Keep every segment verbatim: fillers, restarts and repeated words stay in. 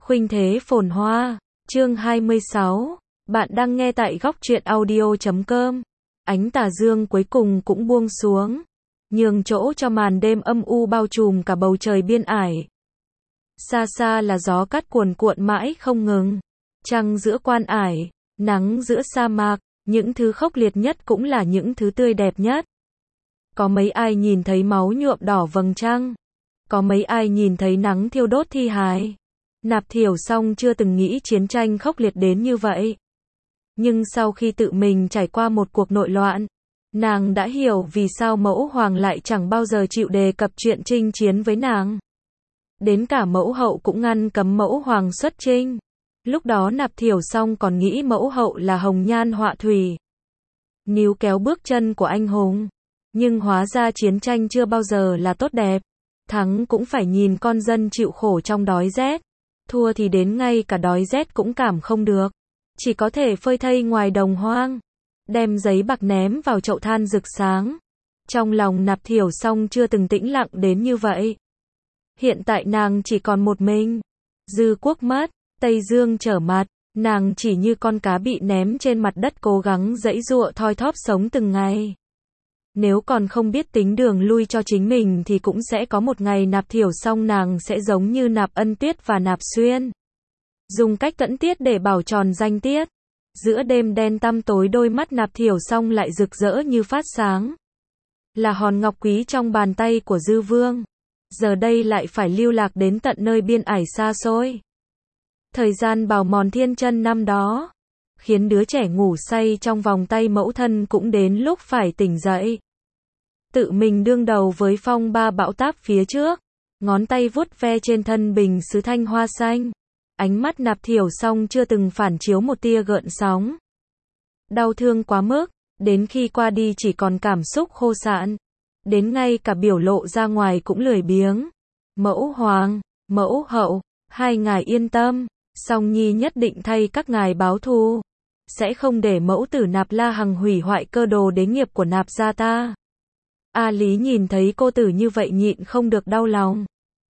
Khuynh thế phồn hoa, chương hai mươi sáu. Bạn đang nghe tại góc truyện audio chấm com. Ánh tà dương cuối cùng cũng buông xuống, nhường chỗ cho màn đêm âm u bao trùm cả bầu trời biên ải. Xa xa là gió cát cuồn cuộn mãi không ngừng, trăng giữa quan ải, nắng giữa sa mạc, những thứ khốc liệt nhất cũng là những thứ tươi đẹp nhất. Có mấy ai nhìn thấy máu nhuộm đỏ vầng trăng? Có mấy ai nhìn thấy nắng thiêu đốt thi hài? Nạp Thiểu Song chưa từng nghĩ chiến tranh khốc liệt đến như vậy. Nhưng sau khi tự mình trải qua một cuộc nội loạn, nàng đã hiểu vì sao mẫu hoàng lại chẳng bao giờ chịu đề cập chuyện chinh chiến với nàng. Đến cả mẫu hậu cũng ngăn cấm mẫu hoàng xuất chinh. Lúc đó Nạp Thiểu Song còn nghĩ mẫu hậu là hồng nhan họa thủy, níu kéo bước chân của anh hùng. Nhưng hóa ra chiến tranh chưa bao giờ là tốt đẹp. Thắng cũng phải nhìn con dân chịu khổ trong đói rét. Thua thì đến ngay cả đói rét cũng cảm không được. Chỉ có thể phơi thây ngoài đồng hoang. Đem giấy bạc ném vào chậu than rực sáng. Trong lòng Nạp Thiểu Song chưa từng tĩnh lặng đến như vậy. Hiện tại nàng chỉ còn một mình. Dư quốc mất, Tây Dương trở mặt. Nàng chỉ như con cá bị ném trên mặt đất cố gắng giãy giụa thoi thóp sống từng ngày. Nếu còn không biết tính đường lui cho chính mình thì cũng sẽ có một ngày Nạp Thiểu Song nàng sẽ giống như Nạp Ân Tiết và Nạp Xuyên. Dùng cách tẫn tiết để bảo tròn danh tiết. Giữa đêm đen tăm tối đôi mắt Nạp Thiểu Song lại rực rỡ như phát sáng. Là hòn ngọc quý trong bàn tay của Dư Vương. Giờ đây lại phải lưu lạc đến tận nơi biên ải xa xôi. Thời gian bào mòn thiên chân năm đó, khiến đứa trẻ ngủ say trong vòng tay mẫu thân cũng đến lúc phải tỉnh dậy. Tự mình đương đầu với phong ba bão táp phía trước, ngón tay vuốt ve trên thân bình sứ thanh hoa xanh. Ánh mắt Nạp Thiểu Song chưa từng phản chiếu một tia gợn sóng. Đau thương quá mức, đến khi qua đi chỉ còn cảm xúc khô sạn. Đến ngay cả biểu lộ ra ngoài cũng lười biếng. Mẫu hoàng, mẫu hậu, hai ngài yên tâm, Song Nhi nhất định thay các ngài báo thù. Sẽ không để mẫu tử Nạp La Hằng hủy hoại cơ đồ đế nghiệp của Nạp gia ta. A Lý nhìn thấy cô tử như vậy nhịn không được đau lòng.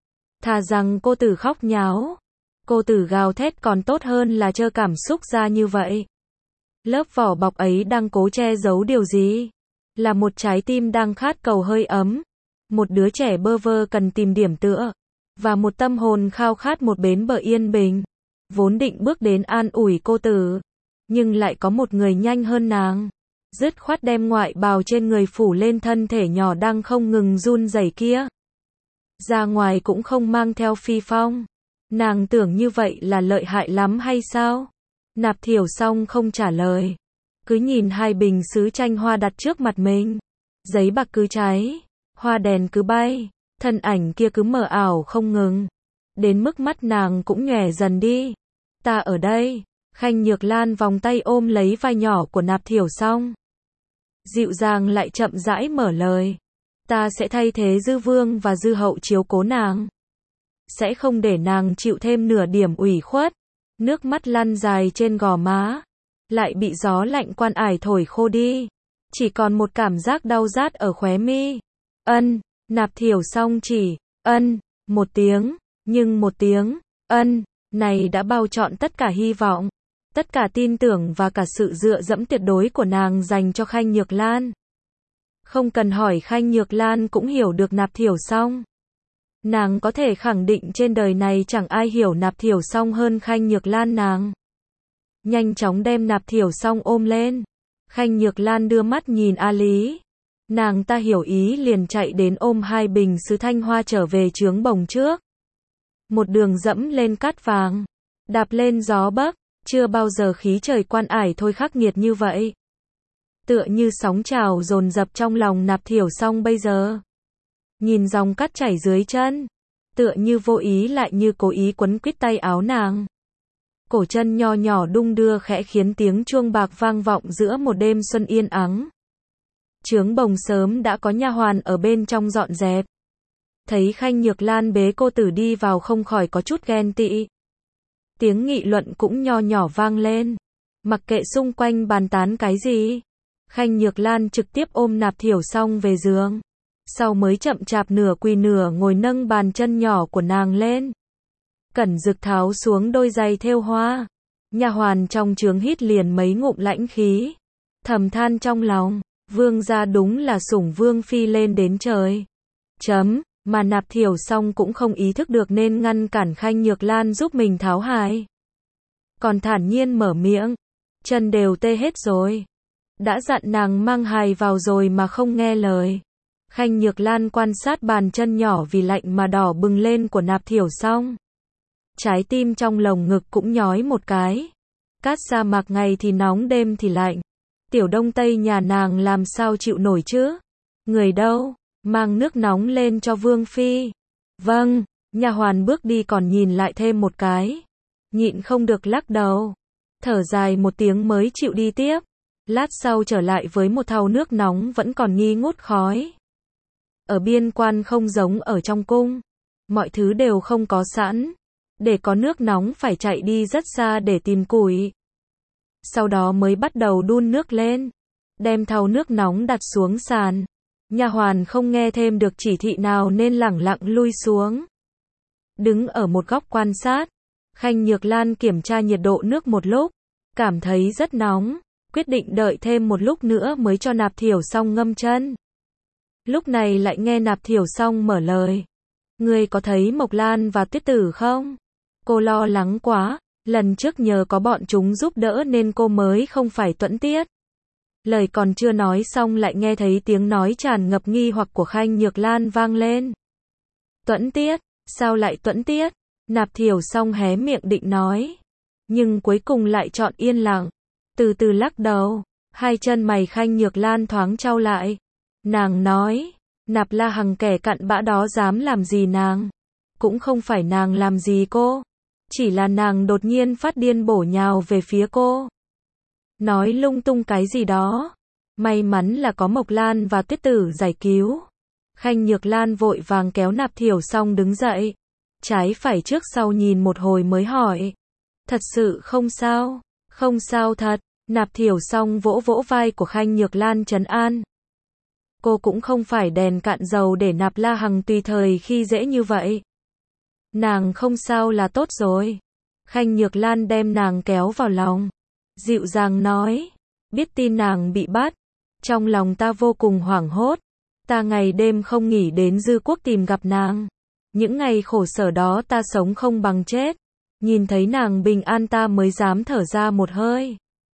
Thà rằng cô tử khóc nháo, cô tử gào thét còn tốt hơn là trơ cảm xúc ra như vậy. Lớp vỏ bọc ấy đang cố che giấu điều gì? Là một trái tim đang khát cầu hơi ấm, một đứa trẻ bơ vơ cần tìm điểm tựa, và một tâm hồn khao khát một bến bờ yên bình. Vốn định bước đến an ủi cô tử, nhưng lại có một người nhanh hơn nàng. Dứt khoát đem ngoại bào trên người phủ lên thân thể nhỏ đang không ngừng run rẩy kia. Ra ngoài cũng không mang theo phi phong. Nàng tưởng như vậy là lợi hại lắm hay sao? Nạp Thiểu Song không trả lời. Cứ nhìn hai bình sứ tranh hoa đặt trước mặt mình. Giấy bạc cứ cháy, hoa đèn cứ bay, thân ảnh kia cứ mờ ảo không ngừng. Đến mức mắt nàng cũng nhòe dần đi. Ta ở đây. Khanh Nhược Lan vòng tay ôm lấy vai nhỏ của Nạp Thiểu Song. Dịu dàng lại chậm rãi mở lời. Ta sẽ thay thế Dư Vương và Dư Hậu chiếu cố nàng. Sẽ không để nàng chịu thêm nửa điểm ủy khuất. Nước mắt lăn dài trên gò má. Lại bị gió lạnh quan ải thổi khô đi. Chỉ còn một cảm giác đau rát ở khóe mi. Ân, Nạp Thiểu Song chỉ, ân, một tiếng. Nhưng một tiếng, ân, này đã bao trọn tất cả hy vọng. Tất cả tin tưởng và cả sự dựa dẫm tuyệt đối của nàng dành cho Khanh Nhược Lan. Không cần hỏi Khanh Nhược Lan cũng hiểu được Nạp Thiểu Song. Nàng có thể khẳng định trên đời này chẳng ai hiểu Nạp Thiểu Song hơn Khanh Nhược Lan nàng. Nhanh chóng đem Nạp Thiểu Song ôm lên. Khanh Nhược Lan đưa mắt nhìn A Lý. Nàng ta hiểu ý liền chạy đến ôm hai bình sứ thanh hoa trở về trướng bồng trước. Một đường dẫm lên cát vàng, đạp lên gió bắc. Chưa bao giờ khí trời quan ải thôi khắc nghiệt như vậy. Tựa như sóng trào dồn dập trong lòng Nạp Thiểu Song bây giờ. Nhìn dòng cát chảy dưới chân, tựa như vô ý lại như cố ý quấn quýt tay áo nàng. Cổ chân nho nhỏ đung đưa khẽ khiến tiếng chuông bạc vang vọng giữa một đêm xuân yên ắng. Trướng bồng sớm đã có nha hoàn ở bên trong dọn dẹp. Thấy Khanh Nhược Lan bế cô tử đi vào không khỏi có chút ghen tị. Tiếng nghị luận cũng nho nhỏ vang lên. Mặc kệ xung quanh bàn tán cái gì, Khanh Nhược Lan trực tiếp ôm Nạp Thiểu Song về giường. Sau mới chậm chạp nửa quỳ nửa ngồi nâng bàn chân nhỏ của nàng lên. Cẩn Dực tháo xuống đôi giày thêu hoa. Nha hoàn trong trướng hít liền mấy ngụm lãnh khí, thầm than trong lòng, vương gia đúng là sủng vương phi lên đến trời. Chấm, mà Nạp Thiểu Song cũng không ý thức được nên ngăn cản Khanh Nhược Lan giúp mình tháo hài. Còn thản nhiên mở miệng, chân đều tê hết rồi. Đã dặn nàng mang hài vào rồi mà không nghe lời. Khanh Nhược Lan quan sát bàn chân nhỏ vì lạnh mà đỏ bừng lên của Nạp Thiểu Song. Trái tim trong lồng ngực cũng nhói một cái. Cát sa mạc ngày thì nóng đêm thì lạnh. Tiểu Đông Tây nhà nàng làm sao chịu nổi chứ? Người đâu? Mang nước nóng lên cho Vương Phi. Vâng, nha hoàn bước đi còn nhìn lại thêm một cái. Nhịn không được lắc đầu. Thở dài một tiếng mới chịu đi tiếp. Lát sau trở lại với một thau nước nóng vẫn còn nghi ngút khói. Ở biên quan không giống ở trong cung. Mọi thứ đều không có sẵn. Để có nước nóng phải chạy đi rất xa để tìm củi. Sau đó mới bắt đầu đun nước lên. Đem thau nước nóng đặt xuống sàn. Nha hoàn không nghe thêm được chỉ thị nào nên lẳng lặng lui xuống. Đứng ở một góc quan sát. Khanh Nhược Lan kiểm tra nhiệt độ nước một lúc. Cảm thấy rất nóng. Quyết định đợi thêm một lúc nữa mới cho Nạp Thiểu Song ngâm chân. Lúc này lại nghe Nạp Thiểu Song mở lời. Ngươi có thấy Mộc Lan và Tuyết Tử không? Cô lo lắng quá. Lần trước nhờ có bọn chúng giúp đỡ nên cô mới không phải tuẫn tiết. Lời còn chưa nói xong lại nghe thấy tiếng nói tràn ngập nghi hoặc của Khanh Nhược Lan vang lên. Tuẫn tiết? Sao lại tuẫn tiết? Nạp Thiểu Song hé miệng định nói. Nhưng cuối cùng lại chọn yên lặng. Từ từ lắc đầu. Hai chân mày Khanh Nhược Lan thoáng chau lại. Nàng nói. Nạp La Hằng kẻ cặn bã đó dám làm gì nàng? Cũng không phải nàng làm gì cô. Chỉ là nàng đột nhiên phát điên bổ nhào về phía cô. Nói lung tung cái gì đó. May mắn là có Mộc Lan và Tuyết Tử giải cứu. Khanh Nhược Lan vội vàng kéo Nạp Thiểu Song đứng dậy. Trái phải trước sau nhìn một hồi mới hỏi. Thật sự không sao? Không sao thật. Nạp Thiểu Song vỗ vỗ vai của Khanh Nhược Lan trấn an. Cô cũng không phải đèn cạn dầu để Nạp La Hằng tùy thời khi dễ như vậy. Nàng không sao là tốt rồi. Khanh Nhược Lan đem nàng kéo vào lòng. Dịu dàng nói. Biết tin nàng bị bắt. Trong lòng ta vô cùng hoảng hốt. Ta ngày đêm không nghỉ đến Dư Quốc tìm gặp nàng. Những ngày khổ sở đó ta sống không bằng chết. Nhìn thấy nàng bình an ta mới dám thở ra một hơi.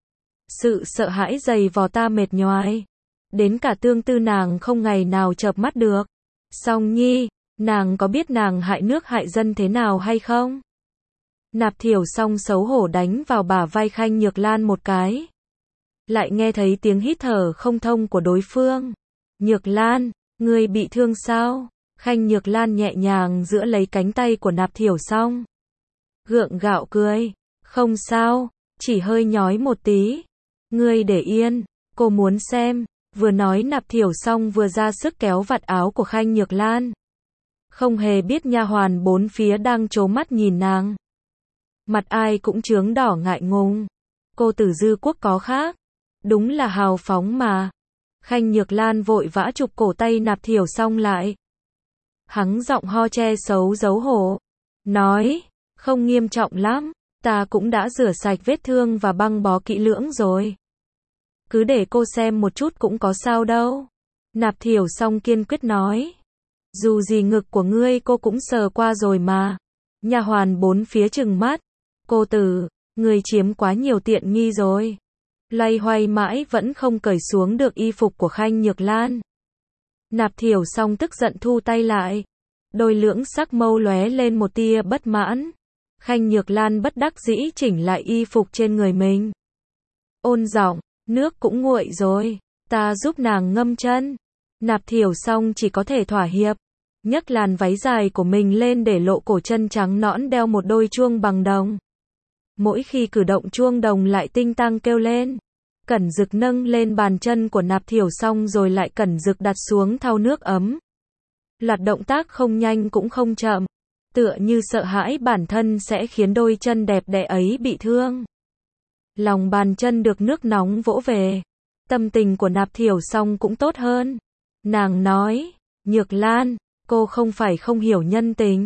Sự sợ hãi dày vò ta mệt nhoài. Đến cả tương tư nàng không ngày nào chợp mắt được. Song Nhi, nàng có biết nàng hại nước hại dân thế nào hay không? Nạp Thiểu Song xấu hổ đánh vào bả vai Khanh Nhược Lan một cái. Lại nghe thấy tiếng hít thở không thông của đối phương. Nhược Lan, ngươi bị thương sao? Khanh Nhược Lan nhẹ nhàng giữa lấy cánh tay của Nạp Thiểu Song. Gượng gạo cười. Không sao, chỉ hơi nhói một tí. Ngươi để yên, cô muốn xem. Vừa nói Nạp Thiểu Song vừa ra sức kéo vạt áo của Khanh Nhược Lan. Không hề biết nha hoàn bốn phía đang trố mắt nhìn nàng. Mặt ai cũng chướng đỏ ngại ngùng. Cô tử Dư Quốc có khác. Đúng là hào phóng mà. Khanh Nhược Lan vội vã chụp cổ tay Nạp Thiểu Song lại. Hắng giọng ho che xấu giấu hổ. Nói, không nghiêm trọng lắm. Ta cũng đã rửa sạch vết thương và băng bó kỹ lưỡng rồi. Cứ để cô xem một chút cũng có sao đâu. Nạp Thiểu Song kiên quyết nói. Dù gì ngực của ngươi cô cũng sờ qua rồi mà. Nha hoàn bốn phía trừng mắt. Cô tử, ngươi chiếm quá nhiều tiện nghi rồi. Loay hoay mãi vẫn không cởi xuống được y phục của Khanh Nhược Lan. Nạp Thiểu Song tức giận thu tay lại. Đôi lưỡng sắc mâu lóe lên một tia bất mãn. Khanh Nhược Lan bất đắc dĩ chỉnh lại y phục trên người mình. Ôn giọng, nước cũng nguội rồi, ta giúp nàng ngâm chân. Nạp Thiểu Song chỉ có thể thỏa hiệp. Nhấc làn váy dài của mình lên để lộ cổ chân trắng nõn đeo một đôi chuông bằng đồng. Mỗi khi cử động chuông đồng lại tinh tăng kêu lên. Cẩn Dực nâng lên bàn chân của Nạp Thiểu Song rồi lại Cẩn Dực đặt xuống thau nước ấm. Loạt động tác không nhanh cũng không chậm. Tựa như sợ hãi bản thân sẽ khiến đôi chân đẹp đẽ ấy bị thương. Lòng bàn chân được nước nóng vỗ về. Tâm tình của Nạp Thiểu Song cũng tốt hơn. Nàng nói, Nhược Lan, cô không phải không hiểu nhân tình.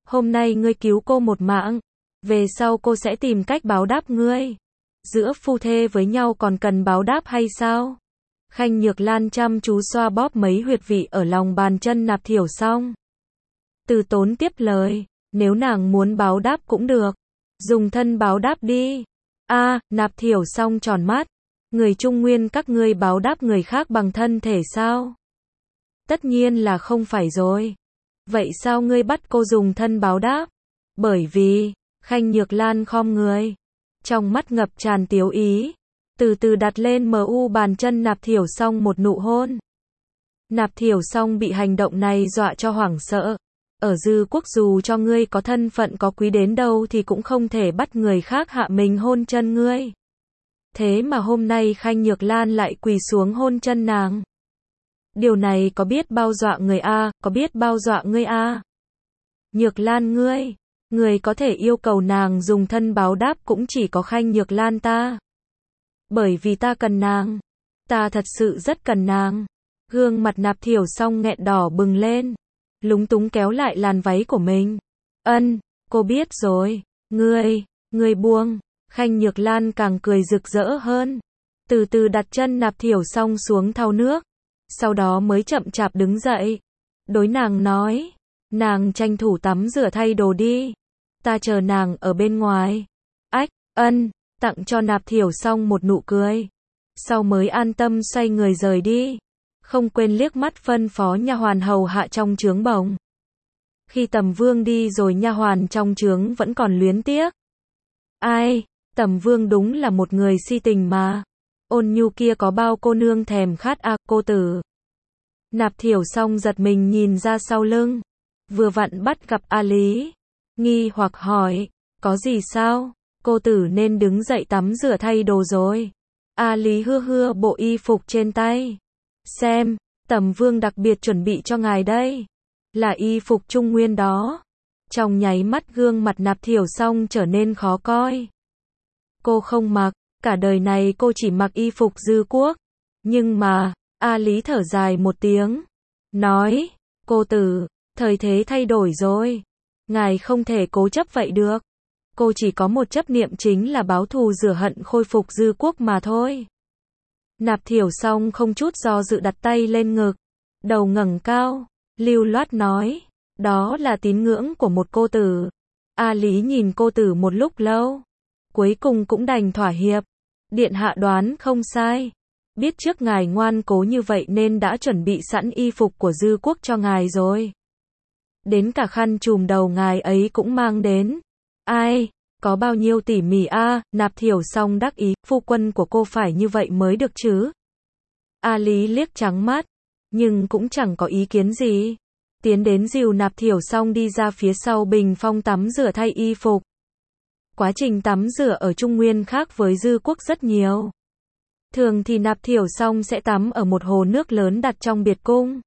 Hôm nay ngươi cứu cô một mạng, về sau cô sẽ tìm cách báo đáp ngươi. Giữa phu thê với nhau còn cần báo đáp hay sao? Khanh Nhược Lan chăm chú xoa bóp mấy huyệt vị ở lòng bàn chân Nạp Thiểu Song. Từ Tốn tiếp lời, nếu nàng muốn báo đáp cũng được, dùng thân báo đáp đi. A, Nạp Thiểu Song tròn mắt, người Trung Nguyên các ngươi báo đáp người khác bằng thân thể sao? Tất nhiên là không phải rồi. Vậy sao ngươi bắt cô dùng thân báo đáp? Bởi vì, Khanh Nhược Lan khom người, trong mắt ngập tràn tiếu ý, từ từ đặt lên mu bàn chân Nạp Thiểu Song một nụ hôn. Nạp Thiểu Song bị hành động này dọa cho hoảng sợ. Ở Dư Quốc dù cho ngươi có thân phận có quý đến đâu thì cũng không thể bắt người khác hạ mình hôn chân ngươi. Thế mà hôm nay Khanh Nhược Lan lại quỳ xuống hôn chân nàng. Điều này có biết bao dọa người a, có biết bao dọa ngươi a. Nhược Lan ngươi, người có thể yêu cầu nàng dùng thân báo đáp cũng chỉ có Khanh Nhược Lan ta. Bởi vì ta cần nàng, ta thật sự rất cần nàng. Gương mặt Nạp Thiểu Song nghẹn đỏ bừng lên, lúng túng kéo lại làn váy của mình. Ân, cô biết rồi, ngươi, ngươi buông. Khanh Nhược Lan càng cười rực rỡ hơn, từ từ đặt chân Nạp Thiểu Song xuống thau nước, sau đó mới chậm chạp đứng dậy, đối nàng nói, nàng tranh thủ tắm rửa thay đồ đi, ta chờ nàng ở bên ngoài. Ách, ân, tặng cho Nạp Thiểu Song một nụ cười, sau mới an tâm xoay người rời đi, không quên liếc mắt phân phó nha hoàn hầu hạ trong trướng bồng. Khi Tầm Vương đi rồi nha hoàn trong trướng vẫn còn luyến tiếc. Ai, Tầm Vương đúng là một người si tình mà. Ôn nhu kia có bao cô nương thèm khát à, cô tử. Nạp Thiểu Song giật mình nhìn ra sau lưng, vừa vặn bắt gặp A Lý, nghi hoặc hỏi, có gì sao, cô tử nên đứng dậy tắm rửa thay đồ rồi. A Lý hưa hưa bộ y phục trên tay, xem, Tầm Vương đặc biệt chuẩn bị cho ngài đây, là y phục Trung Nguyên đó. Trong nháy mắt gương mặt Nạp Thiểu Song trở nên khó coi. Cô không mặc, cả đời này cô chỉ mặc y phục Dư Quốc. Nhưng mà, A Lý thở dài một tiếng, nói, cô tử, thời thế thay đổi rồi, ngài không thể cố chấp vậy được. Cô chỉ có một chấp niệm chính là báo thù rửa hận khôi phục Dư Quốc mà thôi. Nạp Thiểu Song không chút do dự đặt tay lên ngực, đầu ngẩng cao, lưu loát nói, đó là tín ngưỡng của một cô tử. A Lý nhìn cô tử một lúc lâu, cuối cùng cũng đành thỏa hiệp. Điện hạ đoán không sai, biết trước ngài ngoan cố như vậy nên đã chuẩn bị sẵn y phục của Dư Quốc cho ngài rồi. Đến cả khăn trùm đầu ngài ấy cũng mang đến. Ai, có bao nhiêu tỉ mỉ a, à, Nạp Thiểu Song đắc ý, phu quân của cô phải như vậy mới được chứ. A Lý liếc trắng mắt, nhưng cũng chẳng có ý kiến gì. Tiến đến dìu Nạp Thiểu Song đi ra phía sau bình phong tắm rửa thay y phục. Quá trình tắm rửa ở Trung Nguyên khác với Dư Quốc rất nhiều. Thường thì Nạp Thiểu Song sẽ tắm ở một hồ nước lớn đặt trong biệt cung.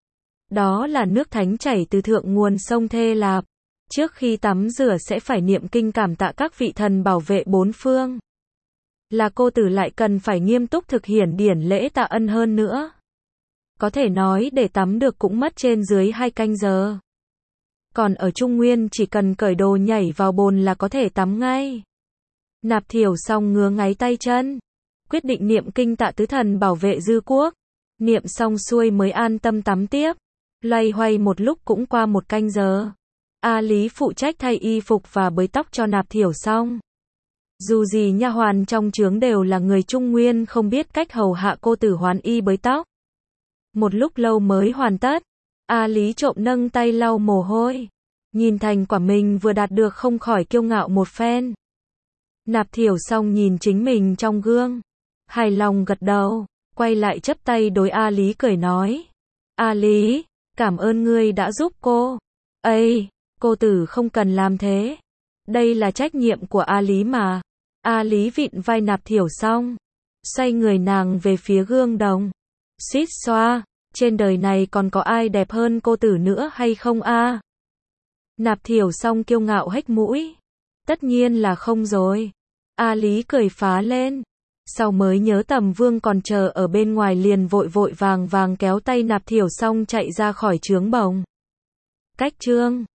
Đó là nước thánh chảy từ thượng nguồn sông Thê Lạp. Trước khi tắm rửa sẽ phải niệm kinh cảm tạ các vị thần bảo vệ bốn phương. Là cô tử lại cần phải nghiêm túc thực hiện điển lễ tạ ân hơn nữa. Có thể nói để tắm được cũng mất trên dưới hai canh giờ. Còn ở Trung Nguyên chỉ cần cởi đồ nhảy vào bồn là có thể tắm ngay. Nạp Thiểu Song ngứa ngáy tay chân, quyết định niệm kinh tạ tứ thần bảo vệ Dư Quốc. Niệm xong xuôi mới an tâm tắm tiếp. Loay hoay một lúc cũng qua một canh giờ. A Lý phụ trách thay y phục và bới tóc cho Nạp Thiểu Song. Dù gì nha hoàn trong trướng đều là người Trung Nguyên không biết cách hầu hạ cô tử hoán y bới tóc. Một lúc lâu mới hoàn tất. A Lý trộm nâng tay lau mồ hôi, nhìn thành quả mình vừa đạt được không khỏi kiêu ngạo một phen. Nạp Thiểu Song nhìn chính mình trong gương, hài lòng gật đầu, quay lại chắp tay đối A Lý cười nói, A Lý, cảm ơn ngươi đã giúp cô. Ây, cô tử không cần làm thế, đây là trách nhiệm của A Lý mà. A Lý vịn vai Nạp Thiểu Song, xoay người nàng về phía gương đồng, suýt xoa, trên đời này còn có ai đẹp hơn cô tử nữa hay không a? À? Nạp Thiểu Song kiêu ngạo hếch mũi, tất nhiên là không rồi. A Lý cười phá lên, sau mới nhớ Tầm Vương còn chờ ở bên ngoài liền vội vội vàng vàng kéo tay Nạp Thiểu Song chạy ra khỏi trướng bồng. Cách chương